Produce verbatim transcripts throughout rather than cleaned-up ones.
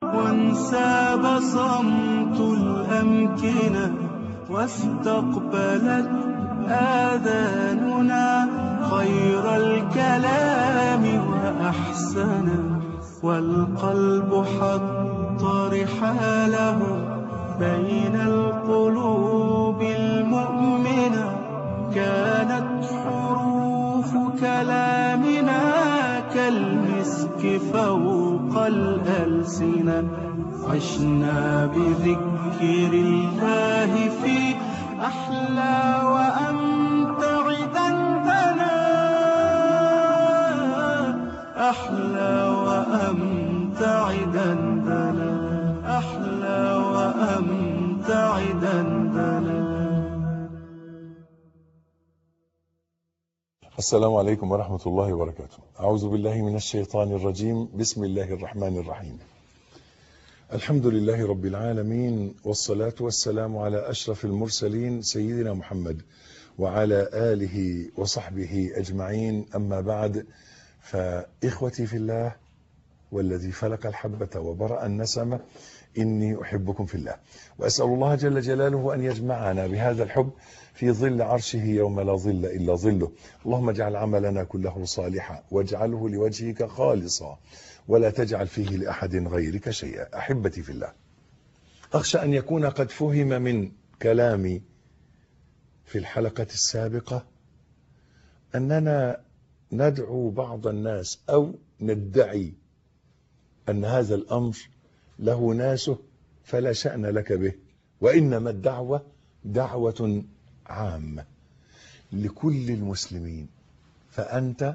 وانساب صمت الأمكنة واستقبلت آذاننا خير الكلام وأحسنه، والقلب حط رحاله بين القلوب المؤمنة. كانت حروف كلامنا كالمسك فوق الألسنة. عشنا بذكر الله في أحلى وأمتع دندنة، أحلى وأمتع دندنة، أحلى وأمتع دندنة. السلام عليكم ورحمة الله وبركاته. أعوذ بالله من الشيطان الرجيم. بسم الله الرحمن الرحيم. الحمد لله رب العالمين، والصلاة والسلام على أشرف المرسلين سيدنا محمد وعلى آله وصحبه أجمعين. أما بعد، فإخوتي في الله والذي فلق الحبة وبرأ النسمة، إني أحبكم في الله، وأسأل الله جل جلاله أن يجمعنا بهذا الحب في ظل عرشه يوم لا ظل إلا ظله. اللهم اجعل عملنا كله صالحا واجعله لوجهك خالصا ولا تجعل فيه لأحد غيرك شيئا. أحبتي في الله، أخشى أن يكون قد فهم من كلامي في الحلقة السابقة أننا ندعو بعض الناس أو ندعي أن هذا الأمر له ناسه فلا شأن لك به، وإنما الدعوة دعوة عامة لكل المسلمين. فأنت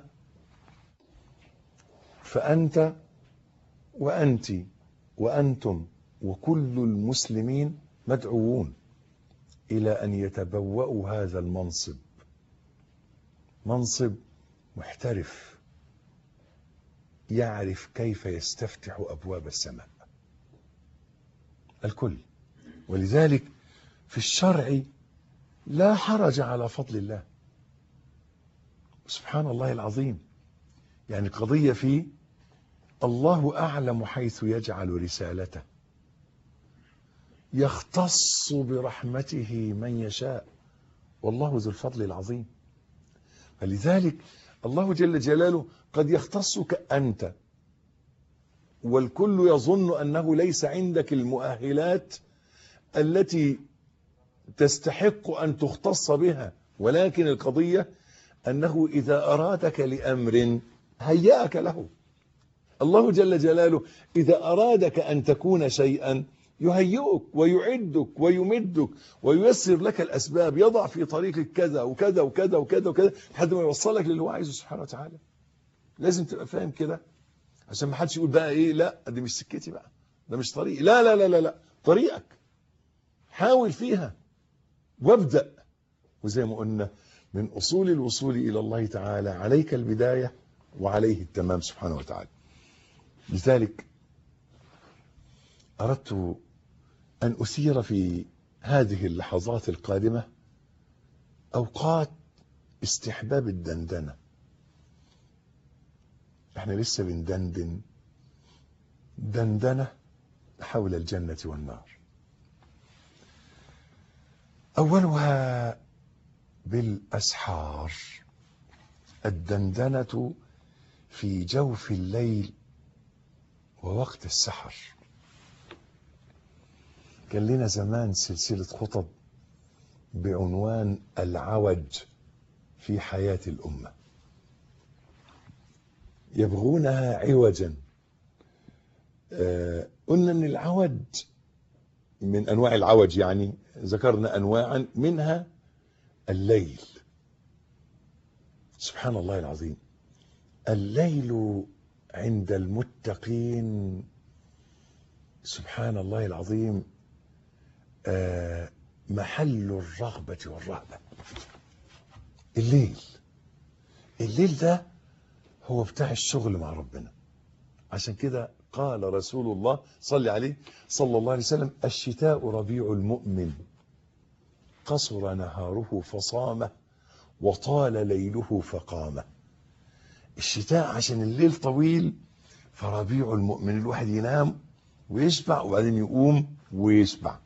فأنت وأنت وأنتم وكل المسلمين مدعوون إلى أن يتبوأوا هذا المنصب، منصب محترف يعرف كيف يستفتح أبواب السماء. الكل. ولذلك في الشرع لا حرج على فضل الله. سبحان الله العظيم. يعني قضية فيه الله أعلم حيث يجعل رسالته، يختص برحمته من يشاء، والله ذو الفضل العظيم. فلذلك الله جل جلاله قد يختصك أنت، والكل يظن أنه ليس عندك المؤهلات التي تستحق أن تختص بها، ولكن القضية أنه إذا أرادك لأمر هيأك له. الله جل جلاله إذا أرادك أن تكون شيئا يهيئك ويعدك ويمدك وييسر لك الأسباب، يضع في طريقك كذا وكذا وكذا وكذا وكذا لحد ما يوصلك للي هو عايزه سبحانه وتعالى. لازم تبقى فاهم كده عشان ما حدش يقول بقى ايه، لا دي مش سكتي بقى، ده مش طريقي. لا لا لا لا لا، طريقك، حاول فيها وابدأ. وزي ما قلنا من أصول الوصول إلى الله تعالى عليك البداية وعليه التمام سبحانه وتعالى. لذلك أردت أن أثير في هذه اللحظات القادمة أوقات استحباب الدندنة. احنا لسه بندندن دندنة حول الجنة والنار. أولها بالأسحار، الدندنة في جوف الليل ووقت السحر. كان لنا زمان سلسلة خطب بعنوان العوج في حياة الأمة، يبغونها عوجا. آه قلنا أن العوج من أنواع العوج، يعني ذكرنا أنواعا منها الليل. سبحان الله العظيم، الليل عند المتقين سبحان الله العظيم آه محل الرغبة والرهبة. الليل الليل ده هو بتاع الشغل مع ربنا. عشان كده قال رسول الله صلى عليه صلى الله عليه وسلم: الشتاء ربيع المؤمن، قصر نهاره فصامه وطال ليله فقامه. الشتاء عشان الليل طويل، فربيع المؤمن الواحد ينام ويشبع وبعدين يقوم ويشبع.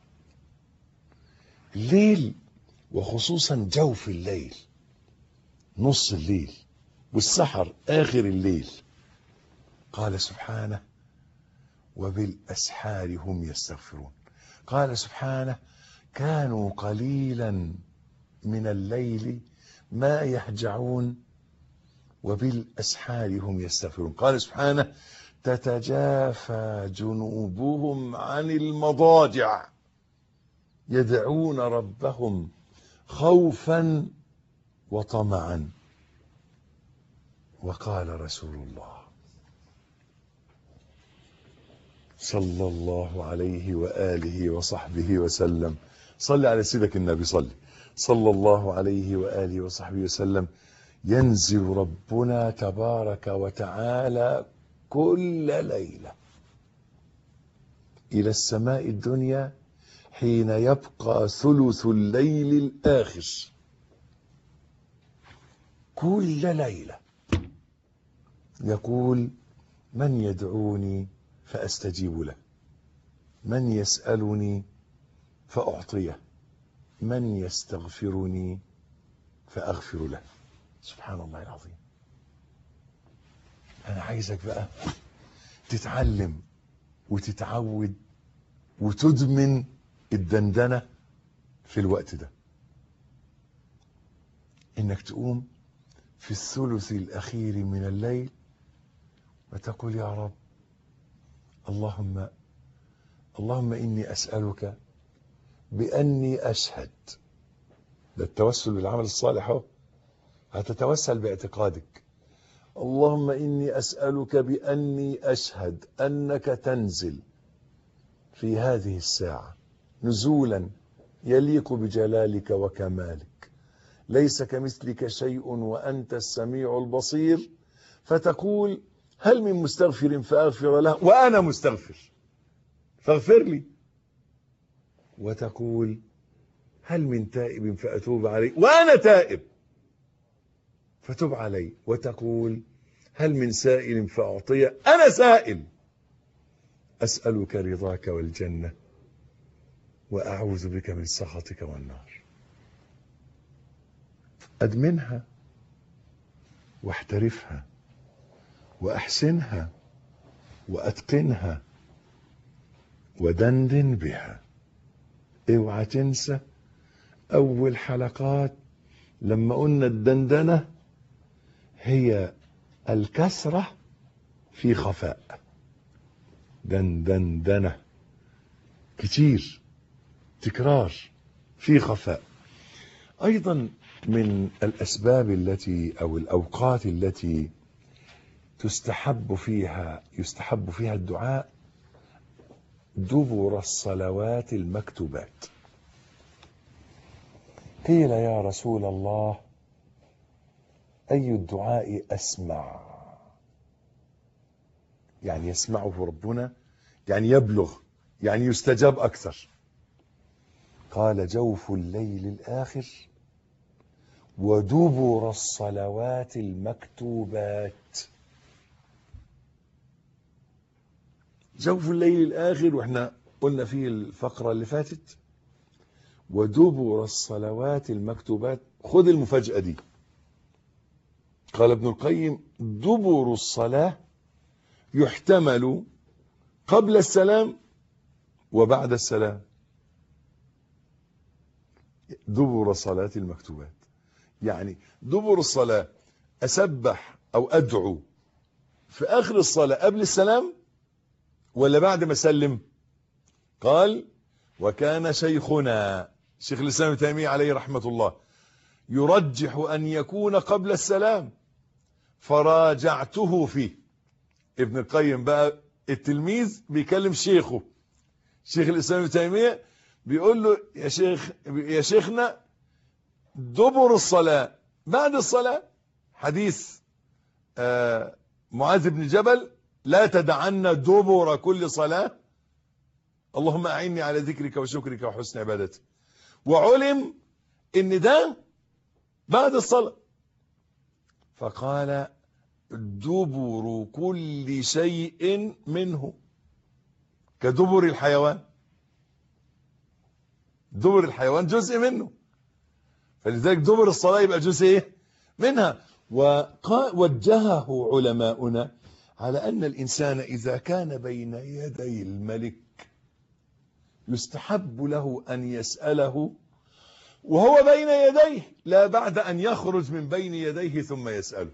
الليل وخصوصا جوف الليل، نص الليل والسحر آخر الليل، قال سبحانه وبالأسحار هم يستغفرون. قال سبحانه كانوا قليلا من الليل ما يهجعون وبالأسحار هم يستغفرون. قال سبحانه تتجافى جنوبهم عن المضاجع يدعون ربهم خوفا وطمعا. وقال رسول الله صلى الله عليه وآله وصحبه وسلم، صل على سيدك النبي، صلي صلى الله عليه وآله وصحبه وسلم، ينزل ربنا تبارك وتعالى كل ليلة إلى السماء الدنيا حين يبقى ثلث الليل الآخر، كل ليلة يقول من يدعوني فأستجيب له، من يسألني فأعطيه، من يستغفرني فأغفر له. سبحان الله العظيم. أنا عايزك بقى تتعلم وتتعود وتدمن الدندنة في الوقت ده، إنك تقوم في الثلث الأخير من الليل وتقول يا رب اللهم اللهم إني أسألك بأني أشهد. ده التوسل بالعمل الصالح اهو، هتتوسل باعتقادك. اللهم إني أسألك بأني أشهد أنك تنزل في هذه الساعة نزولا يليق بجلالك وكمالك، ليس كمثلك شيء وأنت السميع البصير، فتقول هل من مستغفر فأغفر له وأنا مستغفر فاغفر لي، وتقول هل من تائب فأتوب عليه وأنا تائب فتب علي، وتقول هل من سائل فأعطيه أنا سائل، أسألك رضاك والجنة وأعوذ بك من سخطك والنار. أدمنها واحترفها وأحسنها وأتقنها ودندن بها. اوعى تنسى أول حلقات لما قلنا الدندنة هي الكسرة في خفاء. دندندنة كتير، تكرار في خفاء. أيضا من الأسباب التي أو الأوقات التي تستحب فيها يستحب فيها الدعاء دبر الصلوات المكتوبات. قيل يا رسول الله أي الدعاء أسمع؟ يعني يسمعه ربنا، يعني يبلغ، يعني يستجاب أكثر. قال جوف الليل الآخر ودبر الصلوات المكتوبات. جوف الليل الآخر، واحنا قلنا فيه الفقرة اللي فاتت ودبر الصلوات المكتوبات. خذ المفاجأة دي. قال ابن القيم دبر الصلاة يحتمل قبل السلام وبعد السلام. دبر صلاة المكتوبات يعني دبر الصلاة أسبح أو أدعو في آخر الصلاة قبل السلام ولا بعد ما سلم؟ قال وكان شيخنا شيخ الإسلام ابن تيمية عليه رحمة الله يرجح أن يكون قبل السلام فراجعته فيه. ابن القيم بقى التلميذ بيكلم شيخه شيخ الإسلام ابن تيمية، بيقول له يا شيخ يا شيخنا دبر الصلاة بعد الصلاة. حديث آه معاذ بن جبل لا تدعنا دبر كل صلاة اللهم أعني على ذكرك وشكرك وحسن عبادتك. وعلم ان ده بعد الصلاة، فقال دبر كل شيء منه. كدبر الحيوان. دبر الحيوان جزء منه، فلذلك دبر الصلاة يبقى جزء ايه منها. ووجهه علماؤنا على أن الإنسان إذا كان بين يدي الملك يستحب له أن يسأله وهو بين يديه، لا بعد أن يخرج من بين يديه ثم يسأله.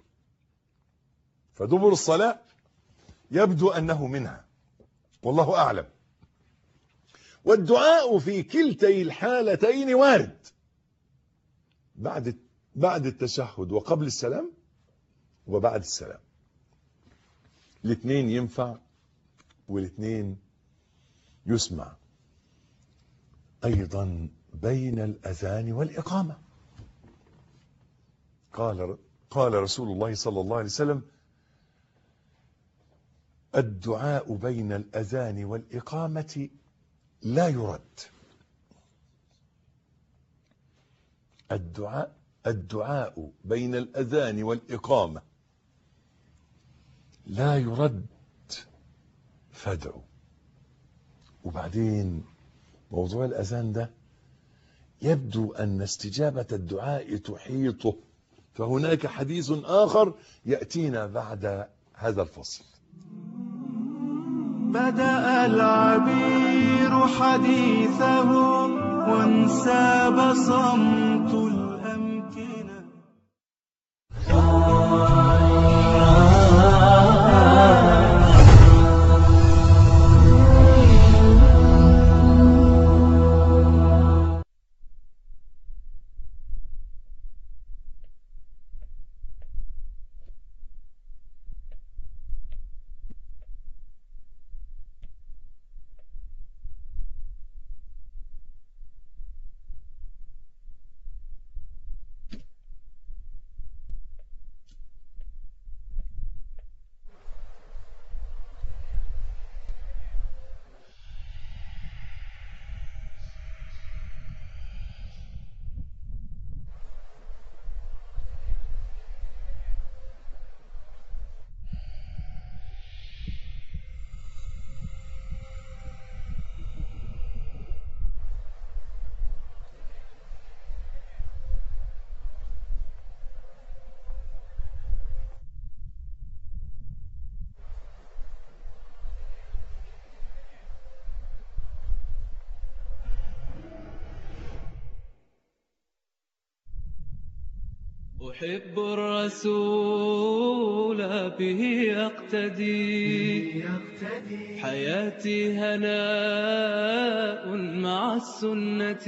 فدبر الصلاة يبدو أنه منها، والله أعلم. والدعاء في كلتي الحالتين وارد، بعد بعد التشهد وقبل السلام وبعد السلام، الاثنين ينفع والاثنين يسمع. أيضا بين الأذان والإقامة قال قال رسول الله صلى الله عليه وسلم: الدعاء بين الأذان والإقامة لا يرد. الدعاء الدعاء بين الأذان والإقامة لا يرد، فادعوا. وبعدين موضوع الأذان ده يبدو أن استجابة الدعاء تحيطه، فهناك حديث آخر يأتينا بعد هذا الفصل. بدأ العبير حديثه وانساب صمت الأمكنة. أحب الرسول به يقتدي، حياتي هناء مع السنة.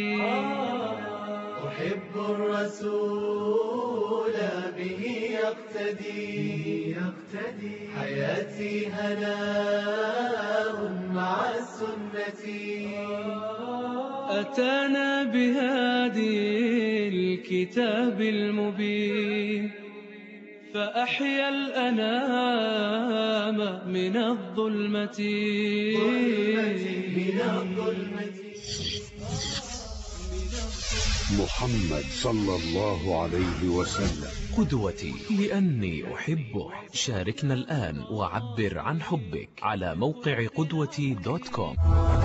أحب الرسول به يقتدي، حياتي هناء مع السنة. أتانا بهادي الكتاب المبين، فأحيا الأنام من الظلمة. محمد صلى الله عليه وسلم قدوتي لأني أحبه. شاركنا الآن وعبر عن حبك على موقع قدوتي دوت كوم.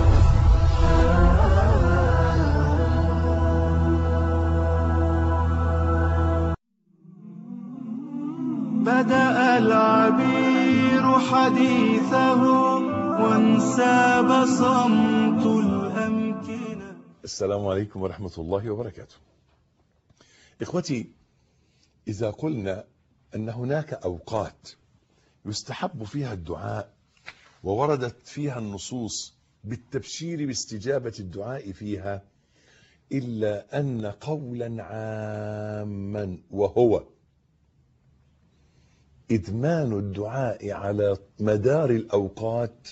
بدأ العبير حديثه وانساب صمت الأمكنة. السلام عليكم ورحمة الله وبركاته. إخوتي، إذا قلنا أن هناك أوقات يستحب فيها الدعاء ووردت فيها النصوص بالتبشير باستجابة الدعاء فيها، إلا أن قولا عاما وهو إدمان الدعاء على مدار الأوقات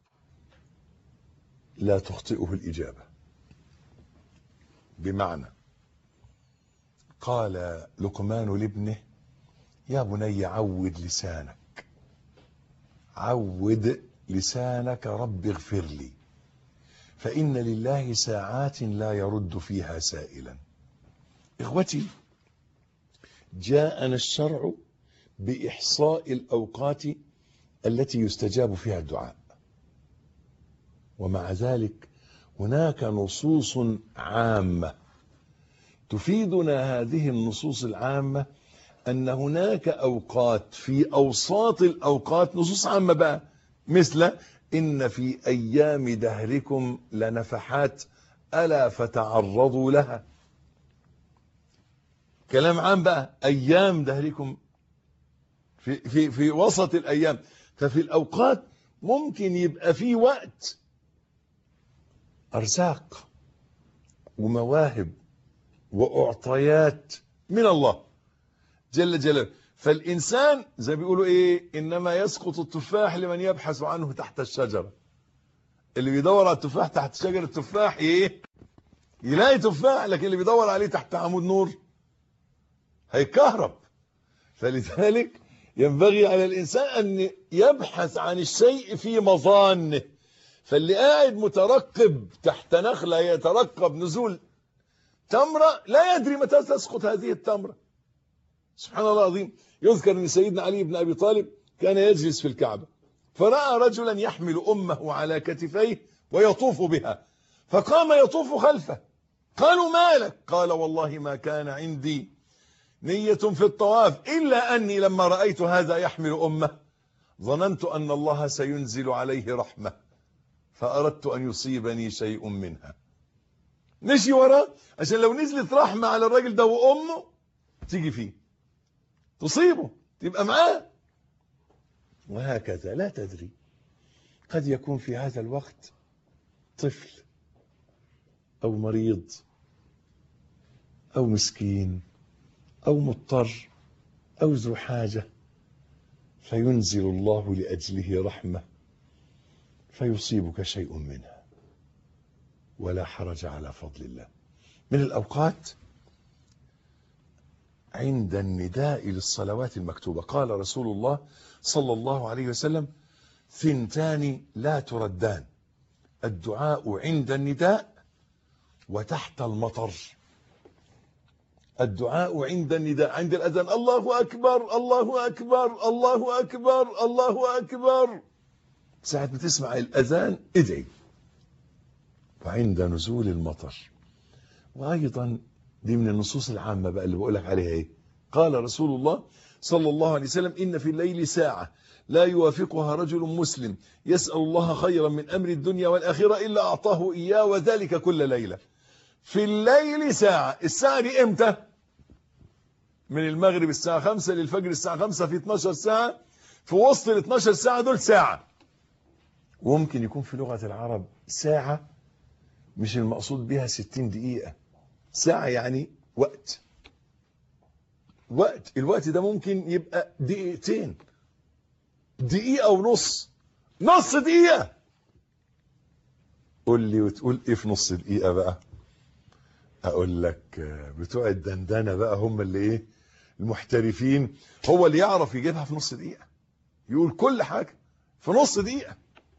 لا تخطئه الإجابة. بمعنى قال لقمان لابنه: يا بني عود لسانك، عود لسانك رب اغفر لي، فإن لله ساعات لا يرد فيها سائلا. إخوتي، جاءنا الشرع بإحصاء الأوقات التي يستجاب فيها الدعاء، ومع ذلك هناك نصوص عامة تفيدنا. هذه النصوص العامة أن هناك أوقات في أوساط الأوقات نصوص عامة بقى، مثل إن في أيام دهركم لنفحات ألا فتعرضوا لها. كلام عام بقى، أيام دهركم في, في, في وسط الأيام. ففي الأوقات ممكن يبقى في وقت أرزاق ومواهب وأعطيات من الله جل جلاله. فالإنسان زي بيقولوا إيه، إنما يسقط التفاح لمن يبحث عنه تحت الشجرة. اللي بيدور على التفاح تحت شجرة التفاح إيه، يلاقي تفاح، لكن اللي بيدور عليه تحت عمود نور هيكهرب. فلذلك ينبغي على الإنسان أن يبحث عن الشيء في مظانه. فاللي قاعد مترقب تحت نخلة يترقب نزول تمرة لا يدري متى تسقط هذه التمرة. سبحان الله العظيم. يذكر أن سيدنا علي بن أبي طالب كان يجلس في الكعبة، فرأى رجلا يحمل أمه على كتفيه ويطوف بها، فقام يطوف خلفه. قالوا ما لك؟ قال والله ما كان عندي نية في الطواف إلا أني لما رأيت هذا يحمل أمه ظننت أن الله سينزل عليه رحمة فأردت أن يصيبني شيء منها. مشي وراه عشان لو نزلت رحمة على الراجل ده وأمه تيجي فيه تصيبه تبقى معاه. وهكذا لا تدري، قد يكون في هذا الوقت طفل أو مريض أو مسكين أو مضطر أو ذو حاجة، فينزل الله لأجله رحمة فيصيبك شيء منها ولا حرج على فضل الله. من الأوقات عند النداء للصلوات المكتوبة قال رسول الله صلى الله عليه وسلم: ثنتان لا تردان، الدعاء عند النداء وتحت المطر. الدعاء عند النداء، عند الأذان الله أكبر الله أكبر الله أكبر الله أكبر، ساعة ما تسمع الأذان ادعي. وعند نزول المطر. وأيضا دي من النصوص العامة بقى اللي بقولك عليها ايه. قال رسول الله صلى الله عليه وسلم: إن في الليل ساعة لا يوافقها رجل مسلم يسأل الله خيرا من أمر الدنيا والآخرة إلا أعطاه إياه، وذلك كل ليلة. في الليل ساعة، الساعة دي امتى؟ من المغرب الساعة خمسة للفجر الساعة خمسة، في اتناشر ساعة. في وسط ال اتناشر ساعة دول ساعة. وممكن يكون في لغة العرب ساعة مش المقصود بها ستين دقيقة، ساعة يعني وقت. وقت الوقت ده ممكن يبقى دقيقتين، دقيقة ونص، نص دقيقة. قول لي وتقول ايه في نص دقيقة بقى؟ اقول لك بتوع الدندنة بقى هم اللي ايه، المحترفين، هو اللي يعرف يجيبها في نص دقيقة، يقول كل حاجة في نص دقيقة.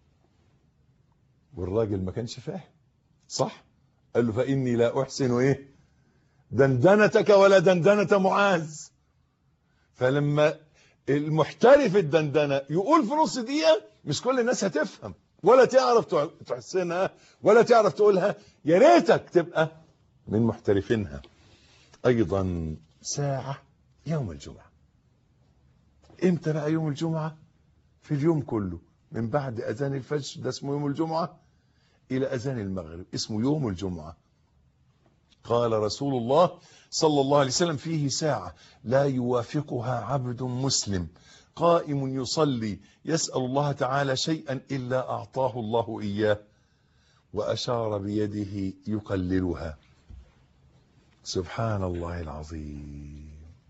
والراجل ما كانش فاهم، صح؟ قال له: فإني لا أحسن ايه دندنتك ولا دندنة معاذ. فلما المحترف الدندنة يقول في نص دقيقة، مش كل الناس هتفهم ولا تعرف تحسنها ولا تعرف تقولها. يا ريتك تبقى من محترفينها. أيضا ساعة يوم الجمعة. امتى بقى يوم الجمعة؟ في اليوم كله، من بعد أذان الفجر ده اسمه يوم الجمعة إلى أذان المغرب اسمه يوم الجمعة. قال رسول الله صلى الله عليه وسلم: فيه ساعة لا يوافقها عبد مسلم قائم يصلي يسأل الله تعالى شيئا إلا أعطاه الله إياه، وأشار بيده يقللها. سبحان الله العظيم.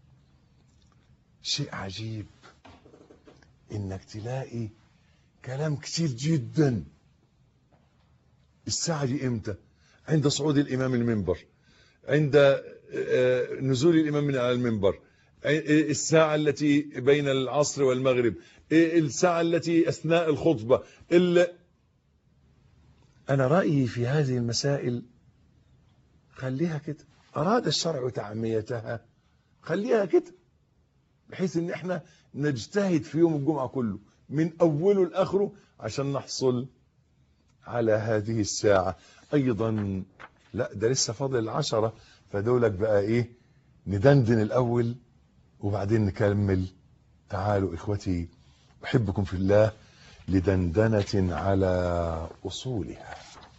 شيء عجيب إنك تلاقي كلام كتير جدا. الساعة دي إمتى؟ عند صعود الإمام المنبر، عند نزول الإمام من على المنبر، الساعة التي بين العصر والمغرب، الساعة التي أثناء الخطبة. أنا رأيي في هذه المسائل خليها كده، أراد الشرع تعميتها خليها كده، بحيث ان احنا نجتهد في يوم الجمعة كله من أوله لآخره عشان نحصل على هذه الساعة أيضا. لا ده لسه فاضل العشرة، فدولك بقى إيه، ندندن الأول وبعدين نكمل. تعالوا إخوتي أحبكم في الله لدندنة على أصولها.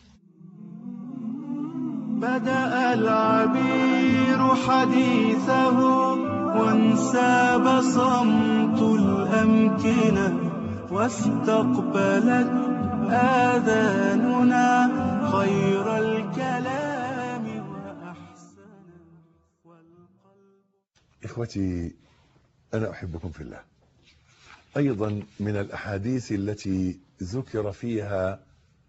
بدأ العبير حديثه وانساب صمت الأمكنة، واستقبلت آذاننا خير الكلام وأحسن والقلب. إخوتي أنا أحبكم في الله. أيضا من الأحاديث التي ذكر فيها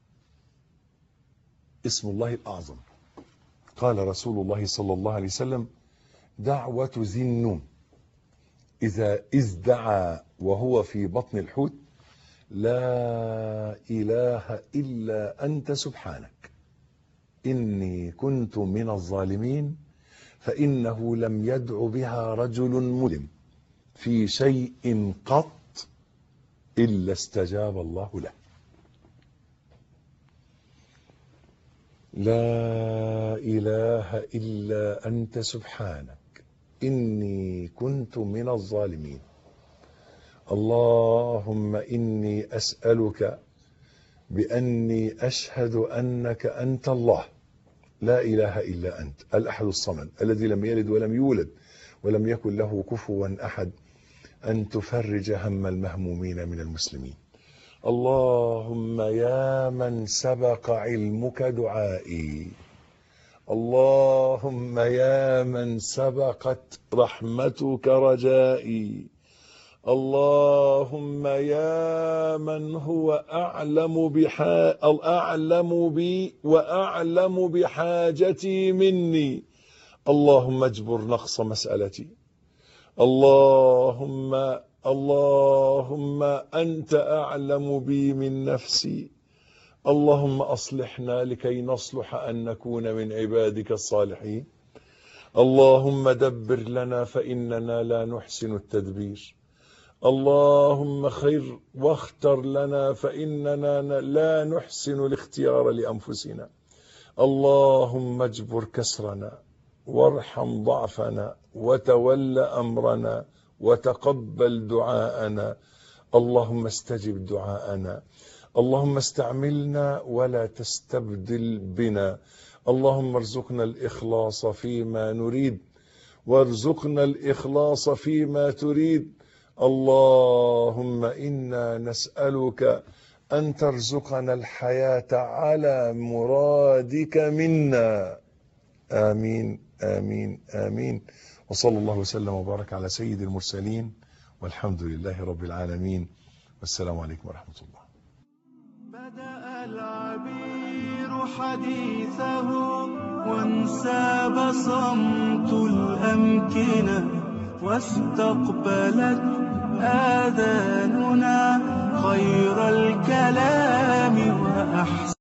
اسم الله الأعظم، قال رسول الله صلى الله عليه وسلم: دعوة ذي النون إذا إذ دعا وهو في بطن الحوت: لا إله إلا أنت سبحانك إني كنت من الظالمين، فإنه لم يدع بها رجل مسلم في شيء قط إلا استجاب الله له. لا إله إلا أنت سبحانك إني كنت من الظالمين. اللهم إني أسألك بأني أشهد أنك أنت الله لا إله إلا أنت الأحد الصمد الذي لم يلد ولم يولد ولم يكن له كفوا أحد، أن تفرج هم المهمومين من المسلمين. اللهم يا من سبق علمك دعائي، اللهم يا من سبقت رحمتك رجائي، اللهم يا من هو أعلم بحا... أعلم بي وأعلم بحاجتي مني، اللهم اجبر نقص مسألتي. اللهم اللهم أنت أعلم بي من نفسي. اللهم أصلحنا لكي نصلح أن نكون من عبادك الصالحين. اللهم دبر لنا فإننا لا نحسن التدبير. اللهم خير واختر لنا فإننا لا نحسن الاختيار لأنفسنا. اللهم اجبر كسرنا وارحم ضعفنا وتول أمرنا وتقبل دعاءنا. اللهم استجب دعاءنا. اللهم استعملنا ولا تستبدل بنا. اللهم ارزقنا الإخلاص فيما نريد وارزقنا الإخلاص فيما تريد. اللهم إنا نسألك أن ترزقنا الحياة على مرادك منا. آمين آمين آمين. وصلى الله وسلم وبارك على سيد المرسلين، والحمد لله رب العالمين، والسلام عليكم ورحمة الله. بدأ العبير حديثه وانساب صمت الأمكنة، واستقبلت آذاننا خير الكلام وأحسن